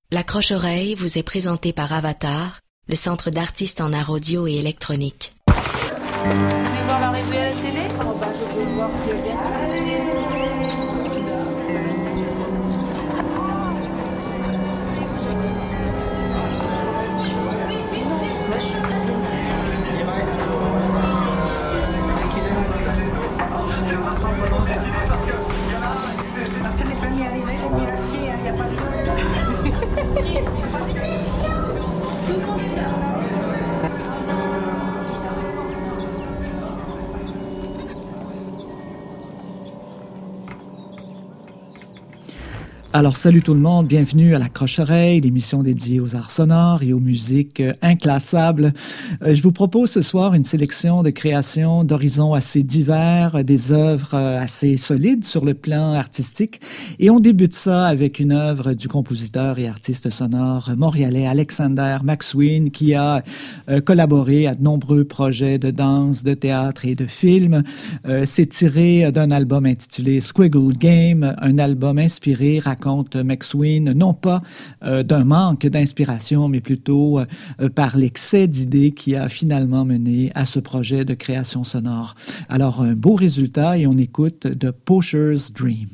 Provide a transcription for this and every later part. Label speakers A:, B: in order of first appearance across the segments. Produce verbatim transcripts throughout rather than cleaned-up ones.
A: La Croche-Oreille vous est présentée par Avatar, le centre d'artistes en art audio et électronique.
B: Vous voulez voir l'arrivée à la télé? Oh bah je peux voir qui a gagné.
C: C'est les premiers arrivés, les mieux assis, il n'y a pas de
D: Alors, salut tout le monde, bienvenue à La Croche-Oreille, l'émission dédiée aux arts sonores et aux musiques inclassables. Euh, je vous propose ce soir une sélection de créations d'horizons assez divers, des œuvres assez solides sur le plan artistique. Et on débute ça avec une œuvre du compositeur et artiste sonore montréalais Alexander McSween, qui a euh, collaboré à de nombreux projets de danse, de théâtre et de film. Euh, c'est tiré d'un album intitulé Squiggle Game, un album inspiré, raconte McSween, non pas euh, d'un manque d'inspiration, mais plutôt euh, par l'excès d'idées qui a finalement mené à ce projet de création sonore. Alors, un beau résultat et on écoute The Poacher's Dream.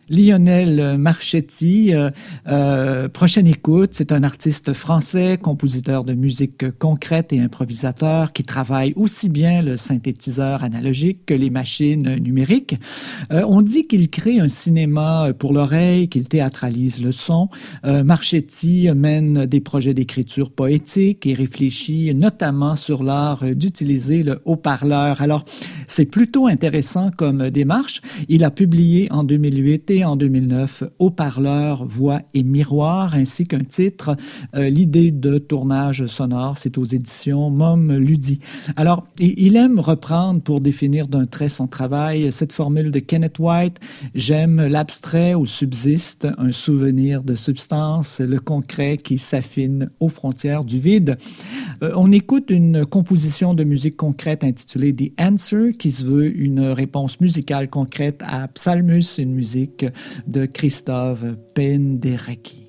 D: Lionel Marchetti, euh, euh, prochaine écoute, c'est un artiste français, compositeur de musique concrète et improvisateur qui travaille aussi bien le synthétiseur analogique que les machines numériques. Euh, on dit qu'il crée un cinéma pour l'oreille, qu'il théâtralise le son. Euh, Marchetti mène des projets d'écriture poétique et réfléchit notamment sur l'art d'utiliser le haut-parleur. Alors, c'est plutôt intéressant comme démarche. Il a publié en deux mille huit et en deux mille neuf Haut-parleur, voix et miroir, ainsi qu'un titre, euh, l'idée de tournage sonore. C'est aux éditions Mom Ludi. Alors, il aime reprendre pour définir d'un trait son travail cette formule de Kenneth White. J'aime l'abstrait où subsiste un souvenir de substance, le concret qui s'affine aux frontières du vide. Euh, on écoute une composition de musique concrète intitulée The Answer, qui se veut une réponse musicale concrète à Psalmus, une musique de Christophe Penderecki.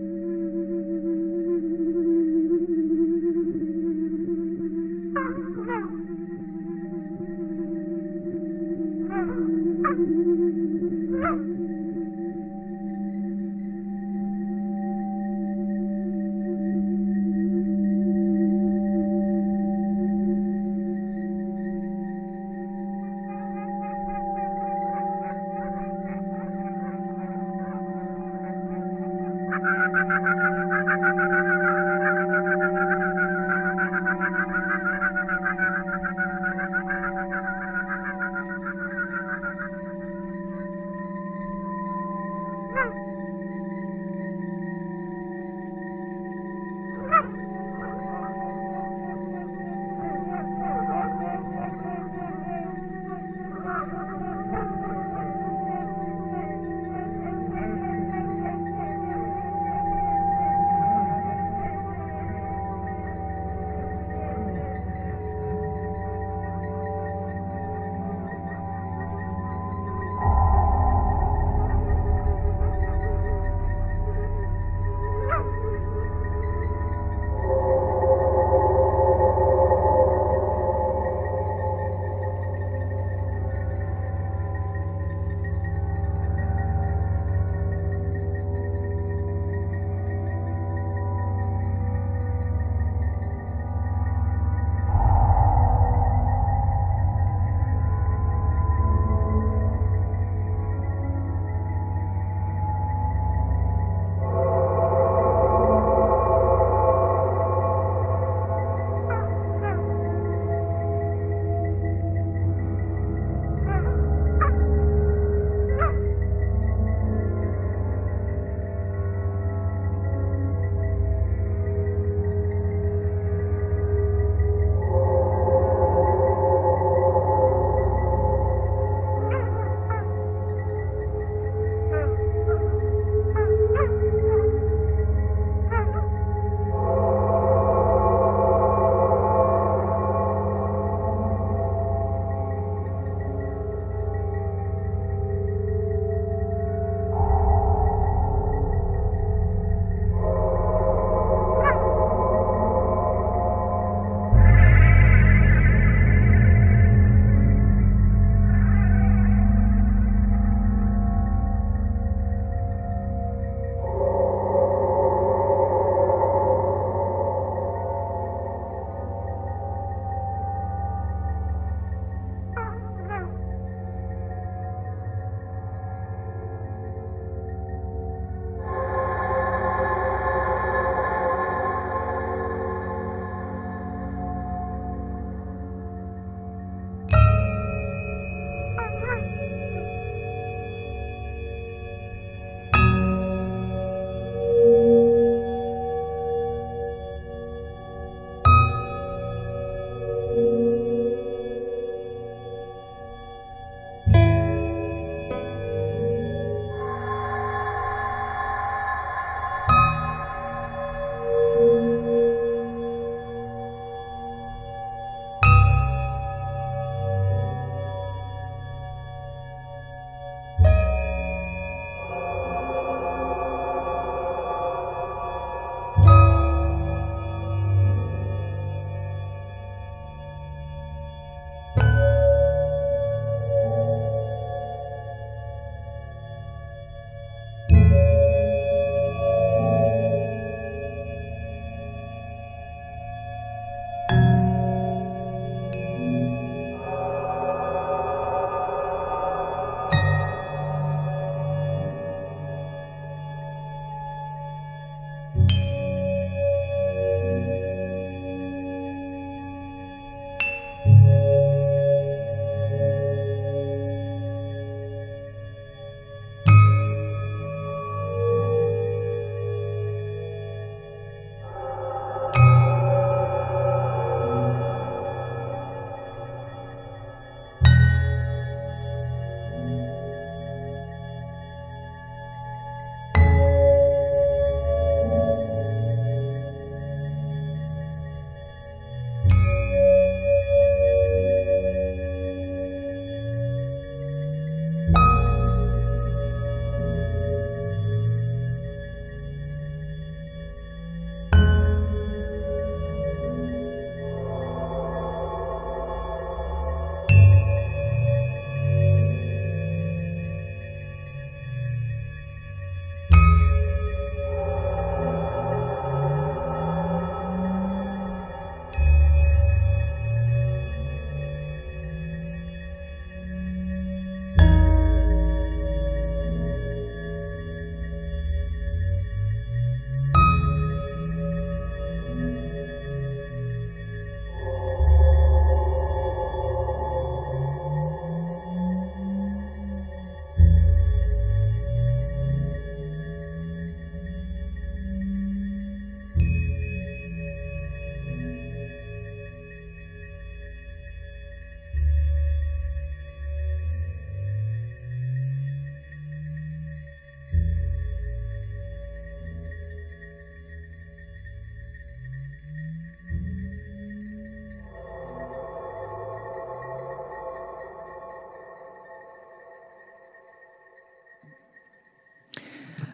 E: Oh,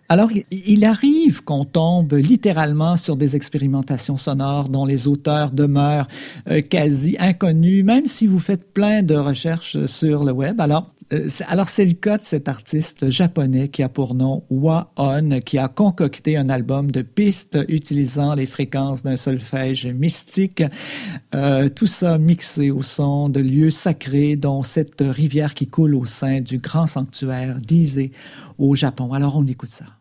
D: Alors, il arrive qu'on tombe littéralement sur des expérimentations sonores dont les auteurs demeurent euh, quasi inconnus, même si vous faites plein de recherches sur le web. Alors, euh, c'est, alors c'est le cas de cet artiste japonais qui a pour nom Wa-On, qui a concocté un album de pistes utilisant les fréquences d'un solfège mystique. Euh, tout ça mixé au son de lieux sacrés, dont cette rivière qui coule au sein du grand sanctuaire d'Ise au Japon. Alors, on écoute ça.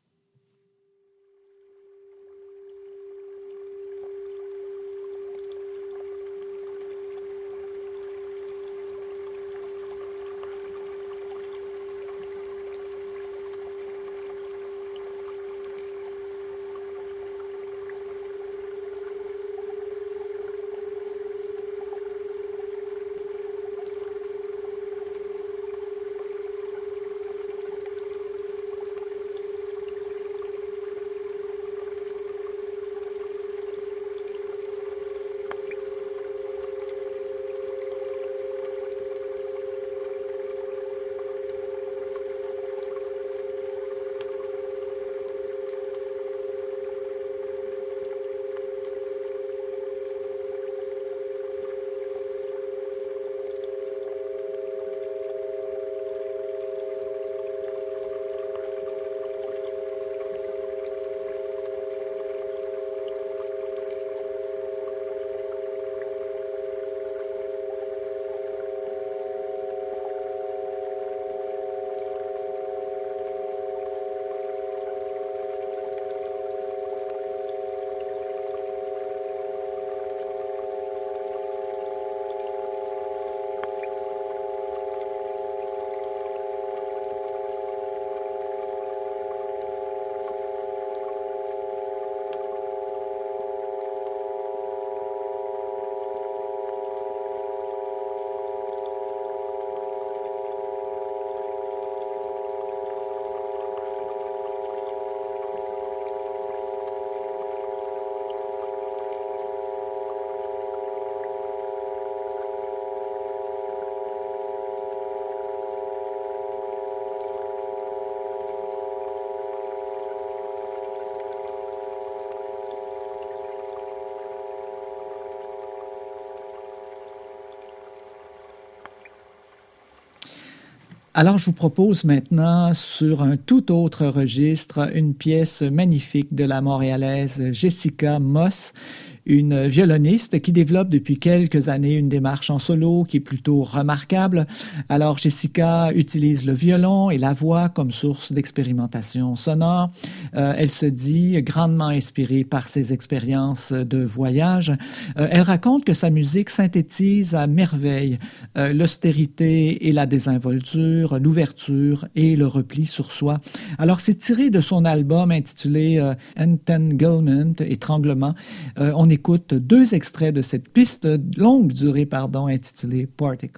D: Alors, je vous propose maintenant, sur un tout autre registre, une pièce magnifique de la Montréalaise Jessica Moss, une violoniste qui développe depuis quelques années une démarche en solo qui est plutôt remarquable. Alors, Jessica utilise le violon et la voix comme source d'expérimentation sonore. Euh, elle se dit grandement inspirée par ses expériences de voyage. Euh, elle raconte que sa musique synthétise à merveille euh, l'austérité et la désinvolture, l'ouverture et le repli sur soi. Alors, c'est tiré de son album intitulé euh, Entanglement, Étranglement. Euh, on écoute deux extraits de cette piste longue durée, pardon, intitulée Particles.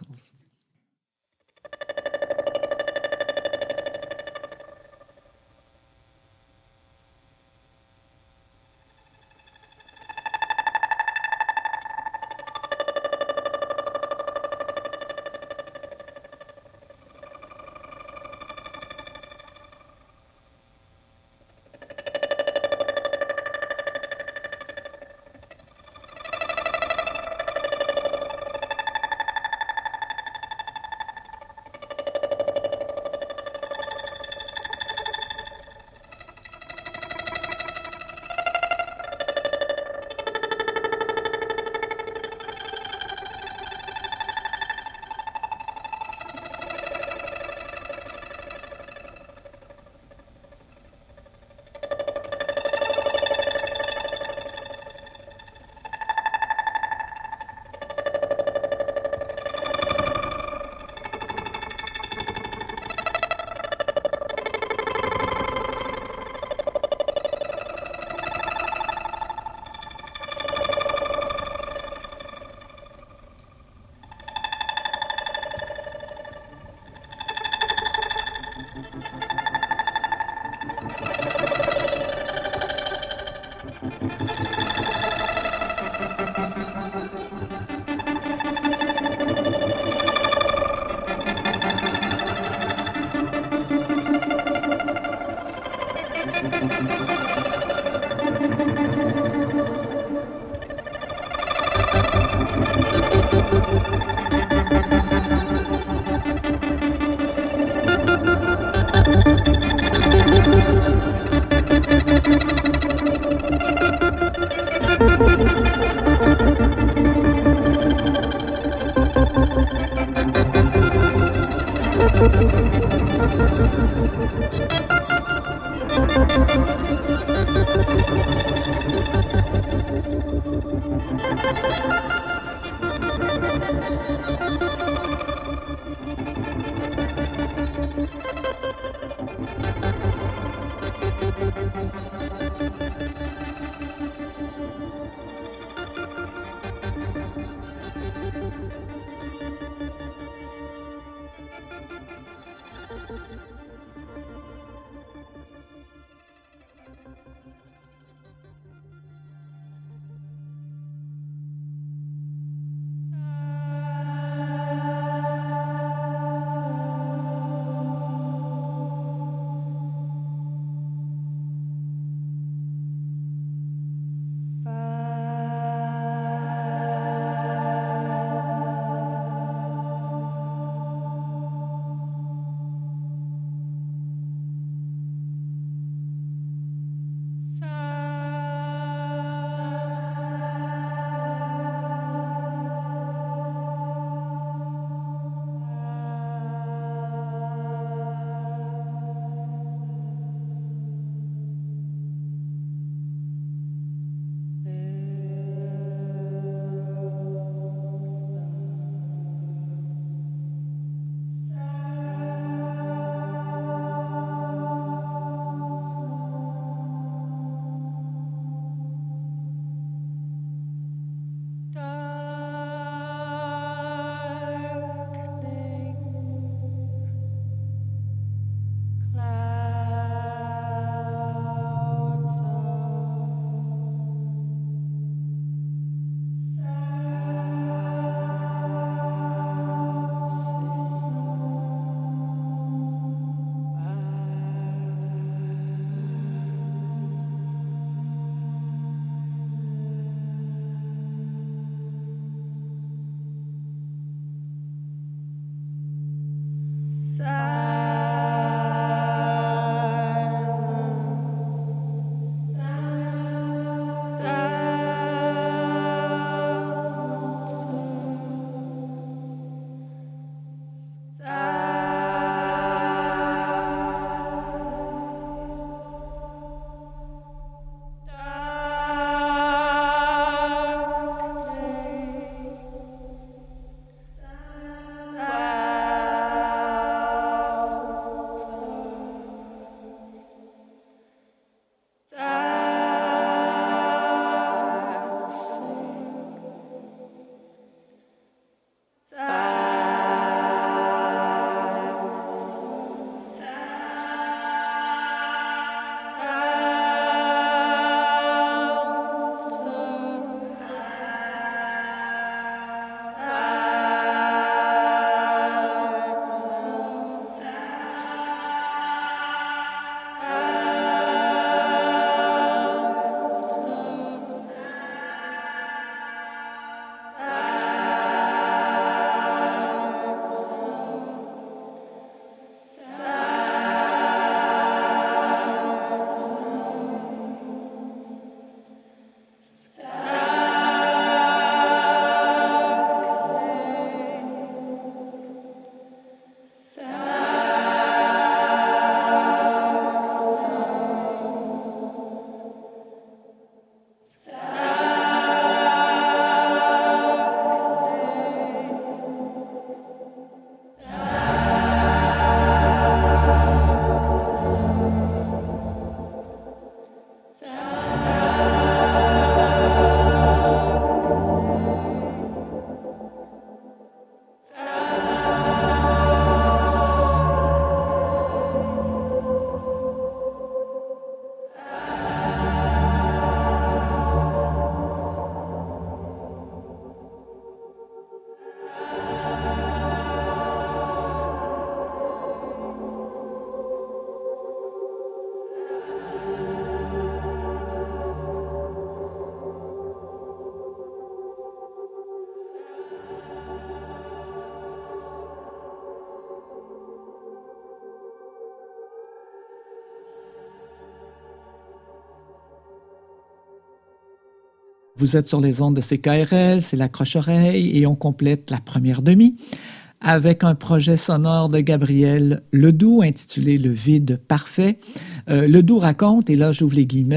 D: Vous êtes sur les ondes de C K R L, c'est l'accroche-oreille et on complète la première demi avec un projet sonore de Gabriel Ledoux intitulé Le vide parfait. Euh, Ledoux raconte, et là j'ouvre les guillemets,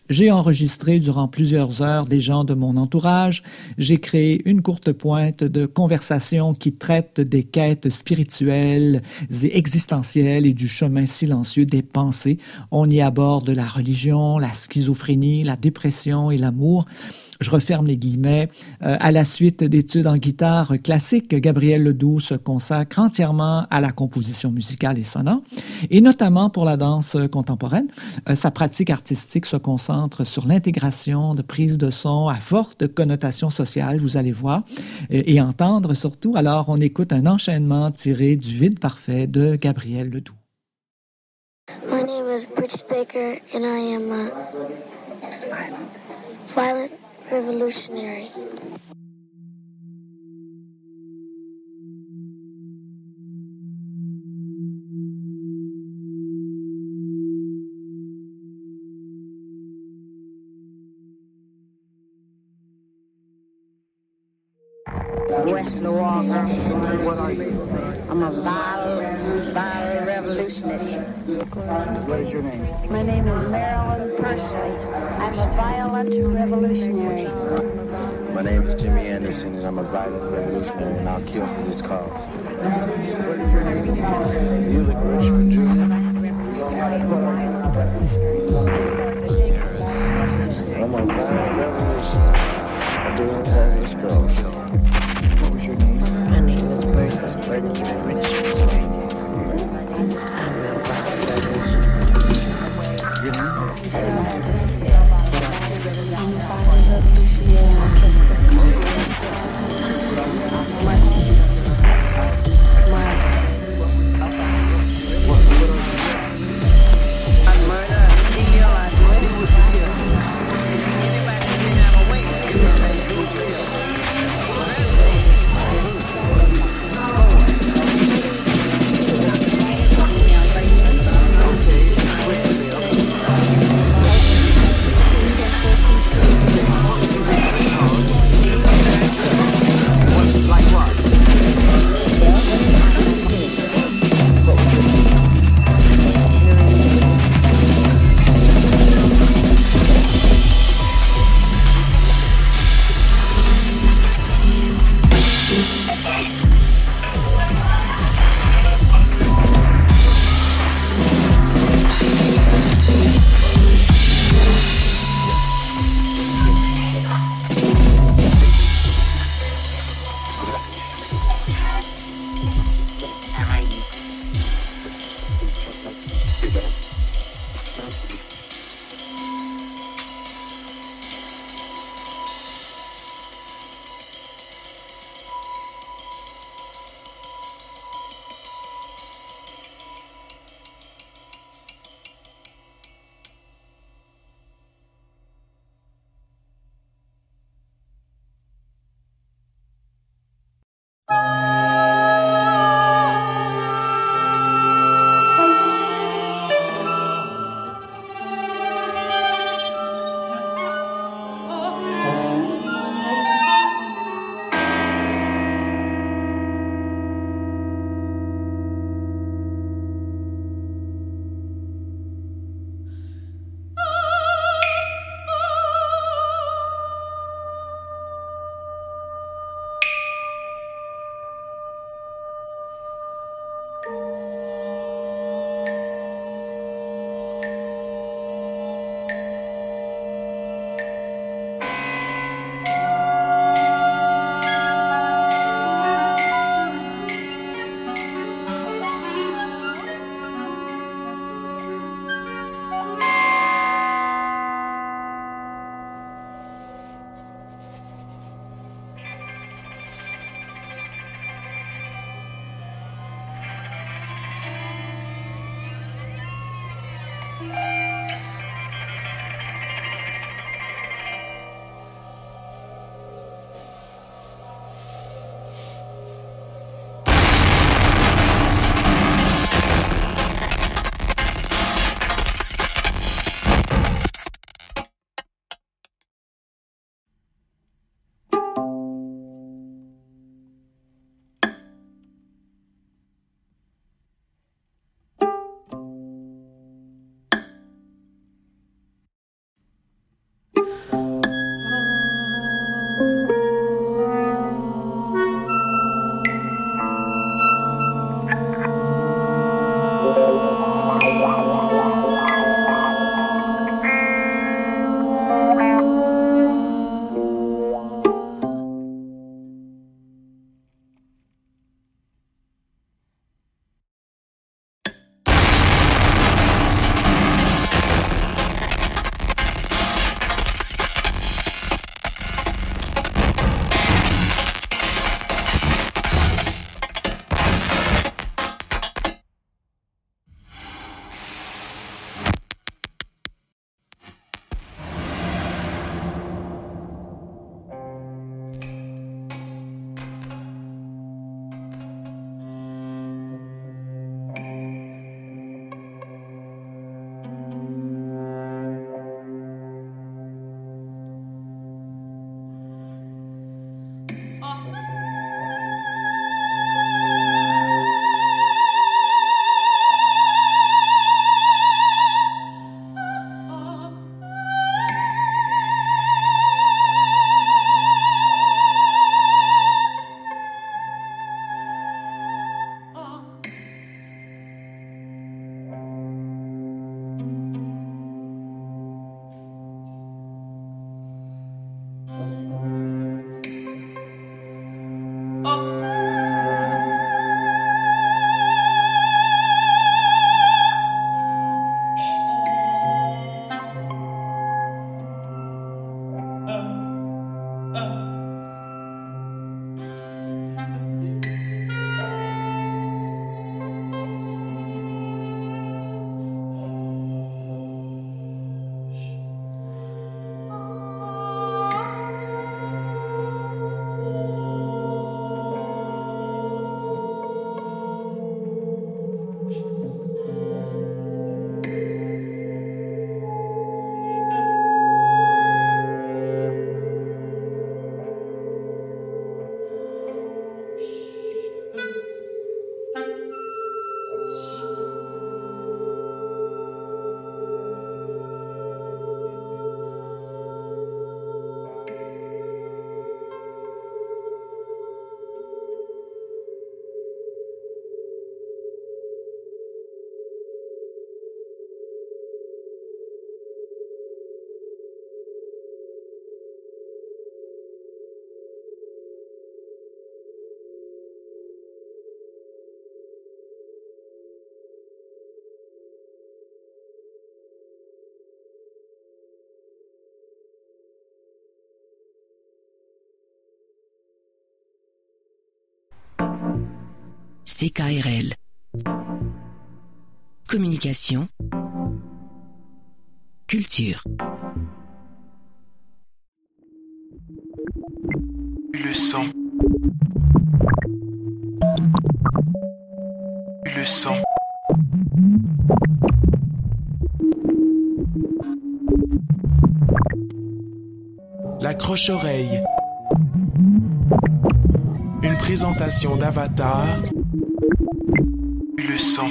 D: J'ai enregistré durant plusieurs heures des gens de mon entourage. J'ai créé une courte pointe de conversation qui traite des quêtes spirituelles et existentielles et du chemin silencieux des pensées. On y aborde la religion, la schizophrénie, la dépression et l'amour. Je referme les guillemets. Euh, à la suite d'études en guitare classique, Gabriel Ledoux se consacre entièrement à la composition musicale et sonore, et notamment pour la danse contemporaine. Euh, sa pratique artistique se concentre sur l'intégration de prises de son à forte connotation sociale, vous allez voir, et, et entendre surtout. Alors, on écoute un enchaînement tiré du Vide parfait de Gabriel Ledoux.
E: My name is Bridget Baker, and I am a violent revolutionary.
F: Wesley Walker. What are you? I'm a violent, violent revolutionist.
G: What is your name?
B: My name is Marilyn Pursley. I'm a violent revolutionary.
H: My name is Jimmy Anderson, and I'm a violent revolutionary, and I'll kill for this cause.
G: What is your name?
H: Buick Richmond Junior I'm a violent revolutionary. I do have this cause.
G: What was your name?
F: My name is Bertha Bertha Richards. I'm a violent revolutionary.
G: Your name?
F: Anybody can get out of my way.
A: C K R L. Communication. Culture.
I: Le sang. Le sang. La croche-oreille. Une présentation d'Avatar. Le sang.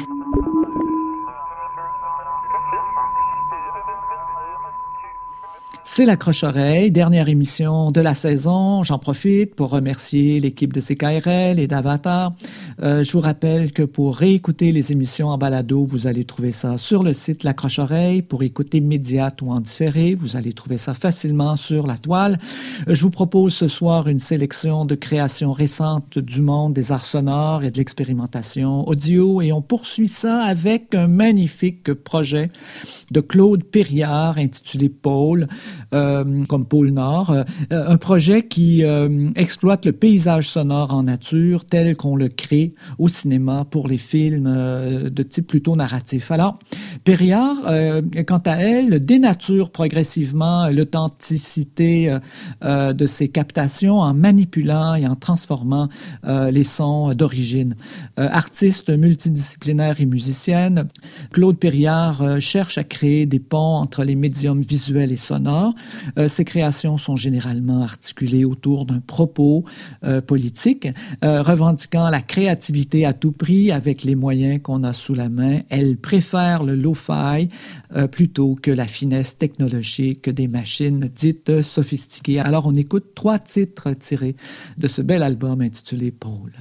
D: C'est la Croche-Oreille, dernière émission de la saison. J'en profite pour remercier l'équipe de C K R L et d'Avatar. Euh, je vous rappelle que pour réécouter les émissions en balado, vous allez trouver ça sur le site La Croche-Oreille. Pour écouter immédiate ou en différé, vous allez trouver ça facilement sur la toile. Euh, je vous propose ce soir une sélection de créations récentes du monde des arts sonores et de l'expérimentation audio. Et on poursuit ça avec un magnifique projet de Claude Périard intitulé Pôle, euh, comme Pôle Nord, euh, un projet qui euh, exploite le paysage sonore en nature tel qu'on le crée au cinéma pour les films euh, de type plutôt narratif. Alors, Périard, euh, quant à elle, dénature progressivement l'authenticité euh, euh, de ses captations en manipulant et en transformant euh, les sons d'origine. Euh, artiste multidisciplinaire et musicienne, Claude Périard euh, cherche à créer des ponts entre les médiums visuels et sonores. Euh, ses créations sont généralement articulées autour d'un propos euh, politique, euh, revendiquant la créativité à tout prix avec les moyens qu'on a sous la main. Elle préfère le lo-fi euh, plutôt que la finesse technologique des machines dites sophistiquées. Alors, on écoute trois titres tirés de ce bel album intitulé Pôle.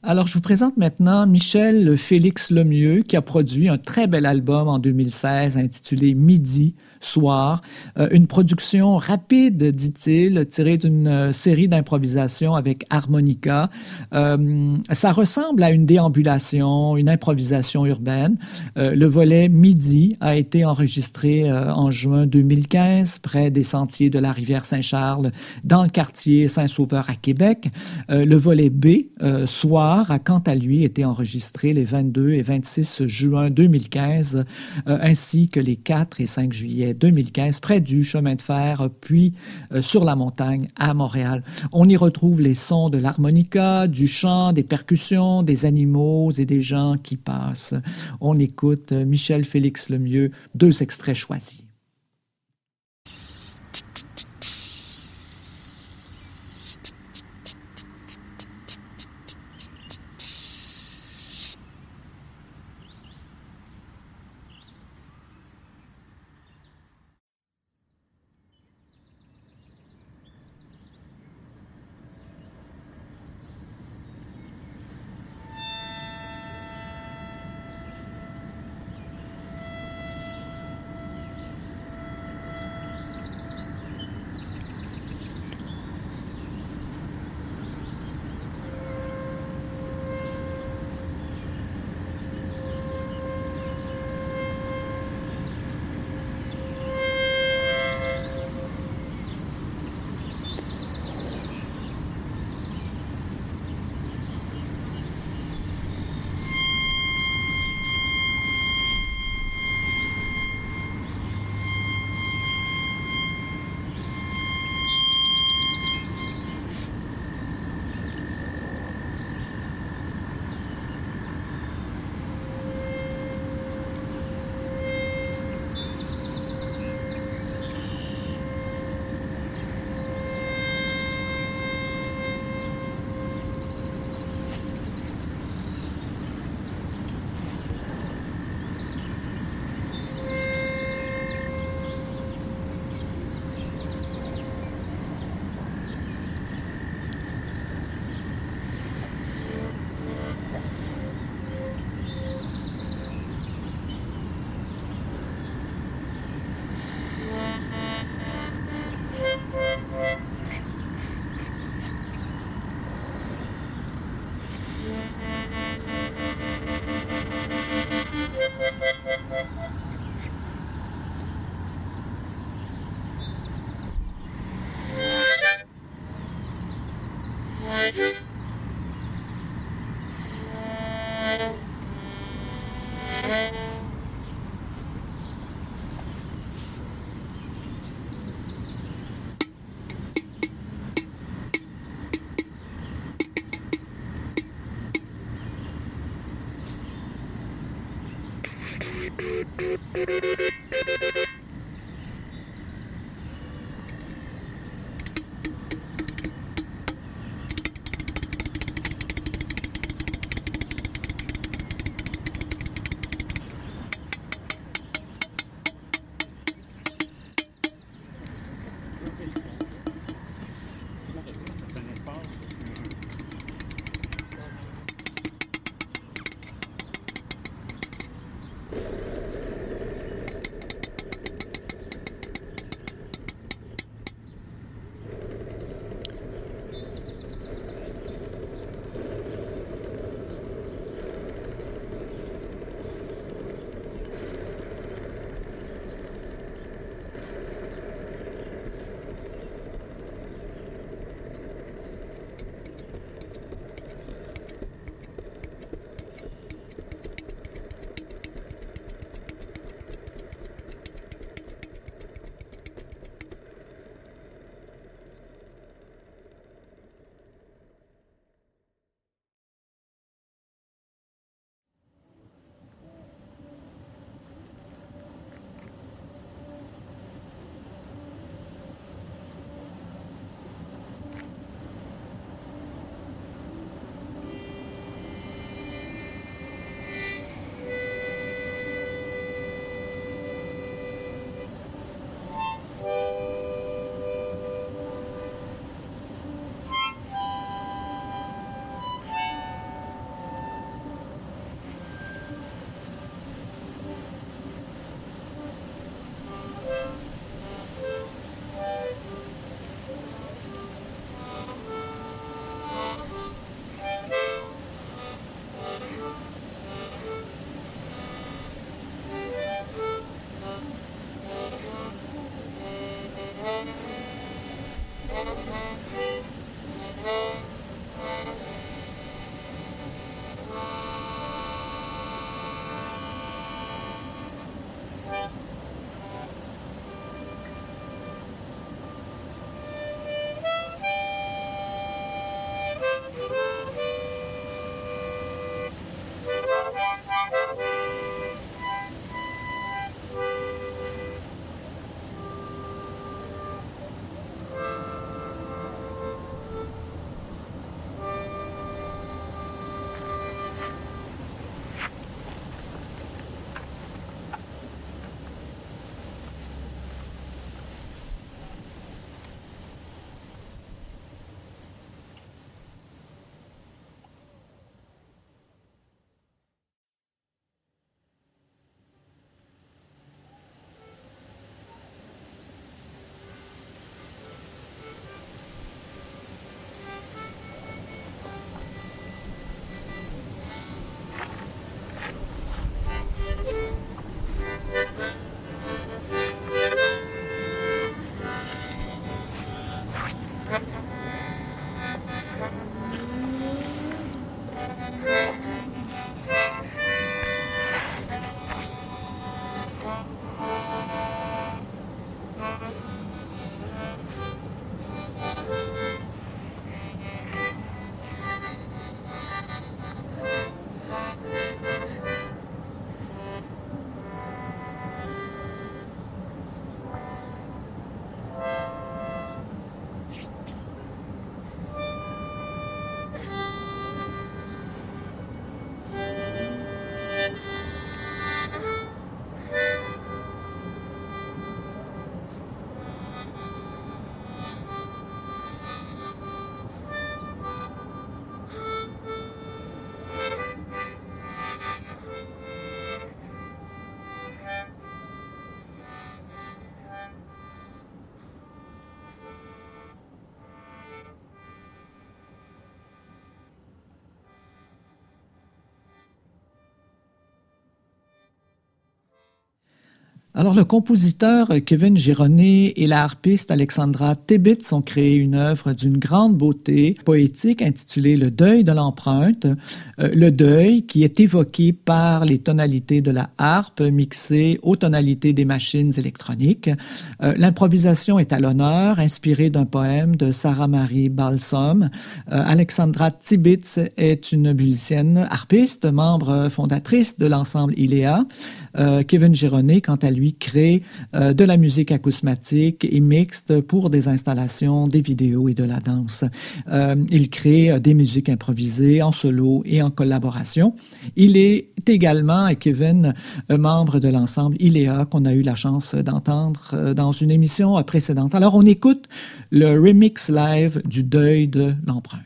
D: Alors, je vous présente maintenant Michel Félix Lemieux, qui a produit un très bel album en deux mille seize intitulé Midi, Soir, euh, une production rapide, dit-il, tirée d'une euh, série d'improvisations avec harmonica. Euh, ça ressemble à une déambulation, une improvisation urbaine. Euh, le volet Midi a été enregistré euh, en juin deux mille quinze, près des sentiers de la rivière Saint-Charles, dans le quartier Saint-Sauveur à Québec. Euh, le volet B, euh, Soir, a quant à lui été enregistré les vingt-deux et vingt-six juin deux mille quinze, euh, ainsi que les quatre et cinq juillet deux mille quinze, près du chemin de fer, puis euh, sur la montagne à Montréal. On y retrouve les sons de l'harmonica, du chant, des percussions, des animaux et des gens qui passent. On écoute Michel Félix Lemieux, deux extraits choisis. Alors, le compositeur Kevin Gironnet et la harpiste Alexandra Tibbetts ont créé une œuvre d'une grande beauté poétique intitulée « Le deuil de l'empreinte ». Euh, le deuil qui est évoqué par les tonalités de la harpe mixées aux tonalités des machines électroniques. Euh, l'improvisation est à l'honneur, inspirée d'un poème de Sarah Marie Balsom. Euh, Alexandra Tibbetts est une musicienne harpiste, membre fondatrice de l'ensemble I L E A. Euh, Kevin Gironnet, quant à lui, crée euh, de la musique acousmatique et mixte pour des installations, des vidéos et de la danse. Euh, il crée euh, des musiques improvisées en solo et en collaboration. Il est également, Kevin, euh, membre de l'ensemble I L E A qu'on a eu la chance d'entendre euh, dans une émission précédente. Alors, on écoute le remix live du Deuil de l'empreinte.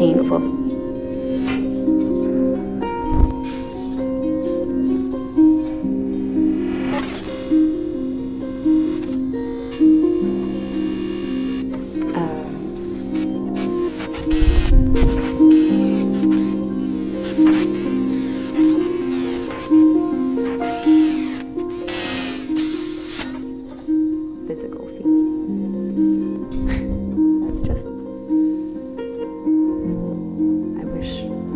J: painful. Physical feeling. That's just, I wish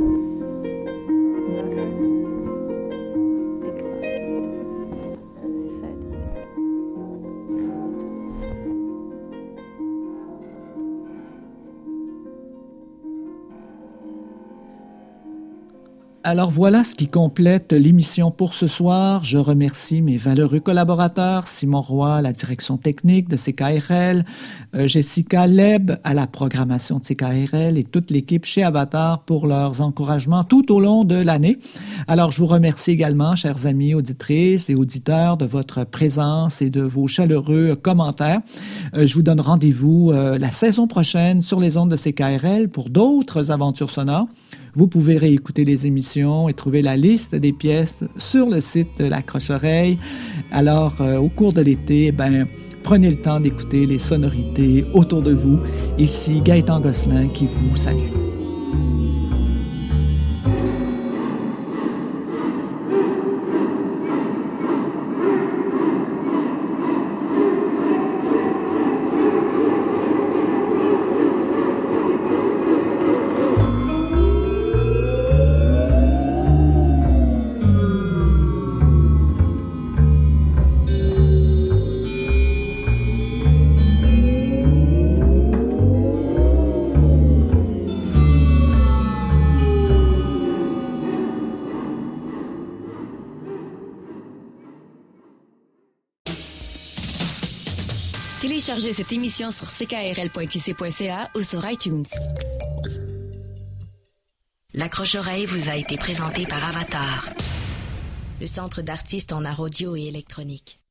J: about her. Think about it. And I said,
D: Alors voilà ce qui complète l'émission pour ce soir. Je remercie mes valeureux collaborateurs, Simon Roy à la direction technique de C K R L, euh, Jessica Leb à la programmation de C K R L et toute l'équipe chez Avatar pour leurs encouragements tout au long de l'année. Alors je vous remercie également, chers amis auditrices et auditeurs, de votre présence et de vos chaleureux commentaires. Euh, je vous donne rendez-vous euh, la saison prochaine sur les ondes de C K R L pour d'autres aventures sonores. Vous pouvez réécouter les émissions et trouver la liste des pièces sur le site de La Croche-Oreille. Alors, euh, au cours de l'été, ben, prenez le temps d'écouter les sonorités autour de vous. Ici, Gaëtan Gosselin qui vous salue.
A: Téléchargez cette émission sur c k r l point q c point c a ou sur iTunes. La Croche-Oreille vous a été présentée par Avatar, le centre d'artistes en art audio et électronique.